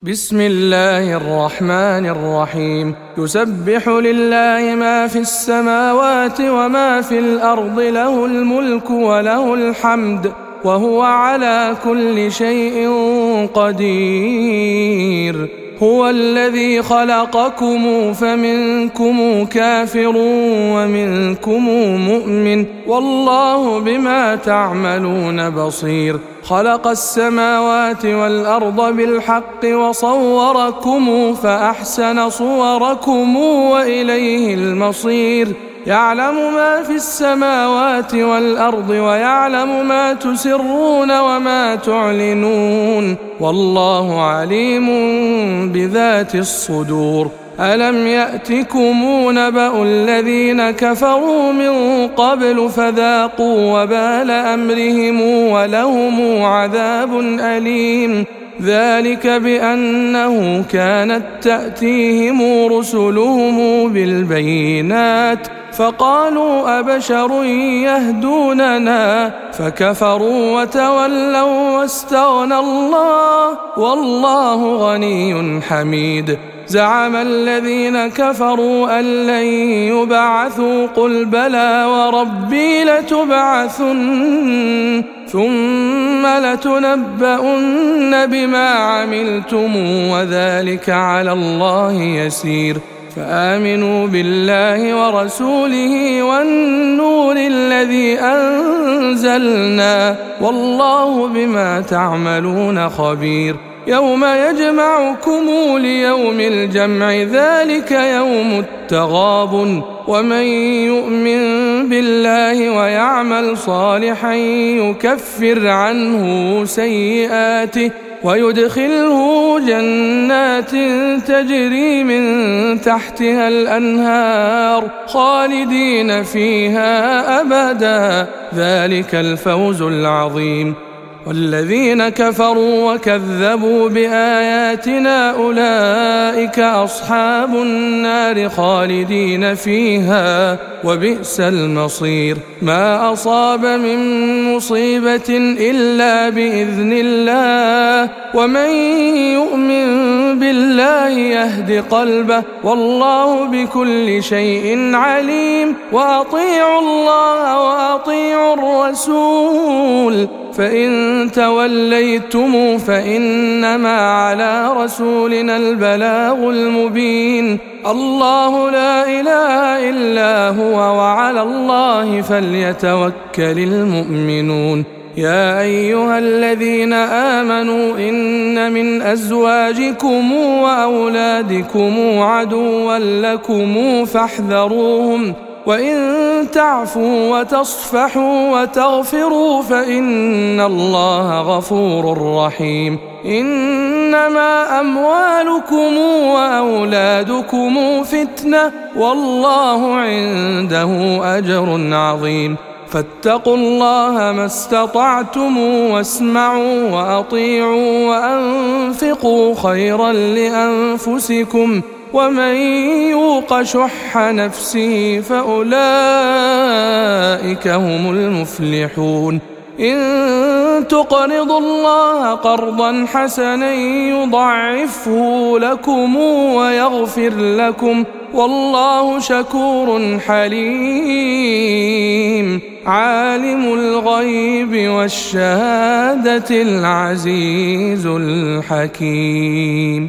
بسم الله الرحمن الرحيم. يسبح لله ما في السماوات وما في الأرض، له الملك وله الحمد وهو على كل شيء قدير. هو الذي خلقكم فمنكم كافر ومنكم مؤمن، والله بما تعملون بصير. خلق السماوات والأرض بالحق وصوركم فأحسن صوركم وإليه المصير. يعلم ما في السماوات والأرض ويعلم ما تسرون وما تعلنون، والله عليم بذات الصدور. ألم يأتكم نبأ الذين كفروا من قبل فذاقوا وبال أمرهم ولهم عذاب أليم. ذلك بأنه كانت تأتيهم رسلهم بالبينات فقالوا أبشر يهدوننا فكفروا وتولوا واستغنى الله والله غني حميد. زعم الذين كفروا أن لن يبعثوا قل بلى وربي لتبعثن ثم لتنبؤن بما عملتم وذلك على الله يسير. فآمنوا بالله ورسوله والنور الذي أنزلنا، والله بما تعملون خبير. يوم يجمعكم ليوم الجمع، ذلك يوم التغابن. ومن يؤمن بالله ويعمل صالحا يكفر عنه سيئاته ويدخله جنات تجري من تحتها الأنهار خالدين فيها أبدا، ذلك الفوز العظيم. والذين كفروا وكذبوا بآياتنا أولئك أصحاب النار خالدين فيها وبئس المصير. ما أصاب من مصيبة إلا بإذن الله، ومن يؤمن بالله يهد قلبه، والله بكل شيء عليم. وأطيعوا الله وأطيعوا الرسول، فإن توليتم فإنما على رسولنا البلاغ المبين. الله لا إله إلا هو وعلى الله فليتوكل المؤمنون. يا أيها الذين آمنوا إن من أزواجكم وأولادكم عدوا لكم فاحذروهم، وإن تعفوا وتصفحوا وتغفروا فإن الله غفور رحيم. إنما أموالكم وأولادكم فتنة، والله عنده أجر عظيم. فاتقوا الله ما استطعتم واسمعوا وأطيعوا وأنفقوا خيرا لأنفسكم، ومن يوق شح نفسه فأولئك هم المفلحون. إن تقرضوا الله قرضا حسنا يضاعفه لكم ويغفر لكم، والله شكور حليم. عالم الغيب والشهادة العزيز الحكيم.